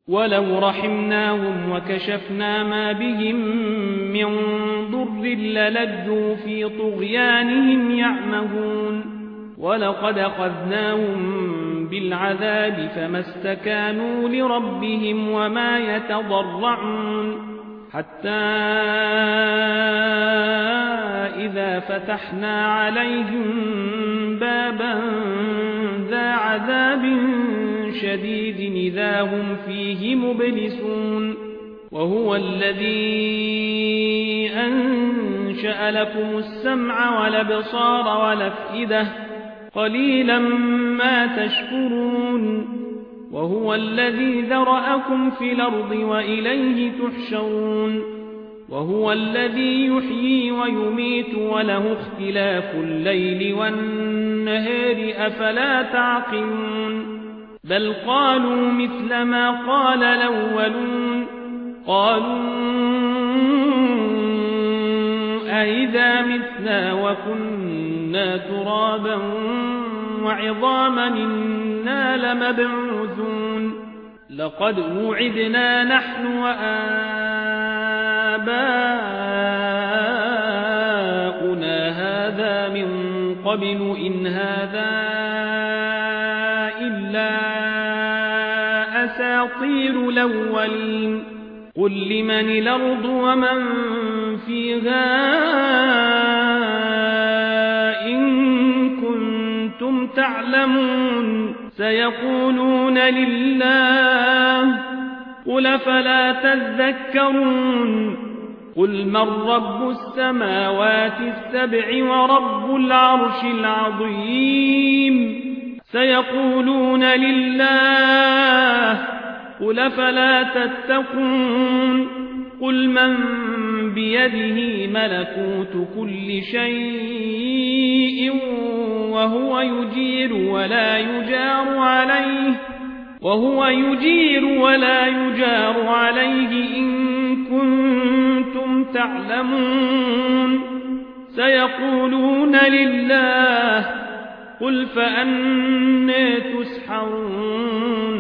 ولو رحمناهم وكشفنا ما بهم من ضر للجوا في طغيانهم يعمهون ولقد أخذناهم بالعذاب فما استكانوا لربهم وما يتضرعون حتى إذا فتحنا عليهم بابا ذا عذاب شديد إذا هم فيه مبلسون وهو الذي أنشأ لكم السمع والأبصار والأفئدة قليلا ما تشكرون وهو الذي ذرأكم في الأرض وإليه تحشرون وهو الذي يحيي ويميت وله اختلاف الليل والنهار أفلا تعقلون بل قالوا مثل ما قال الأولون قالوا أئذا متنا وكنا ترابا وعظاما إنا لمبعوثون لقد وعدنا نحن وآباؤنا هذا من قبل إن هذا إلا أساطير الأولين قل لمن الأرض ومن فيها إن كنتم تعلمون سيقولون لله قل فلا تذكرون قل من رب السماوات السبع ورب العرش العظيم سيقولون لله قل فلا تتقون قل من بيده ملكوت كل شيء وهو يجير ولا يجار عليه إن كنتم تعلمون سيقولون لله قل فأنى تسحرون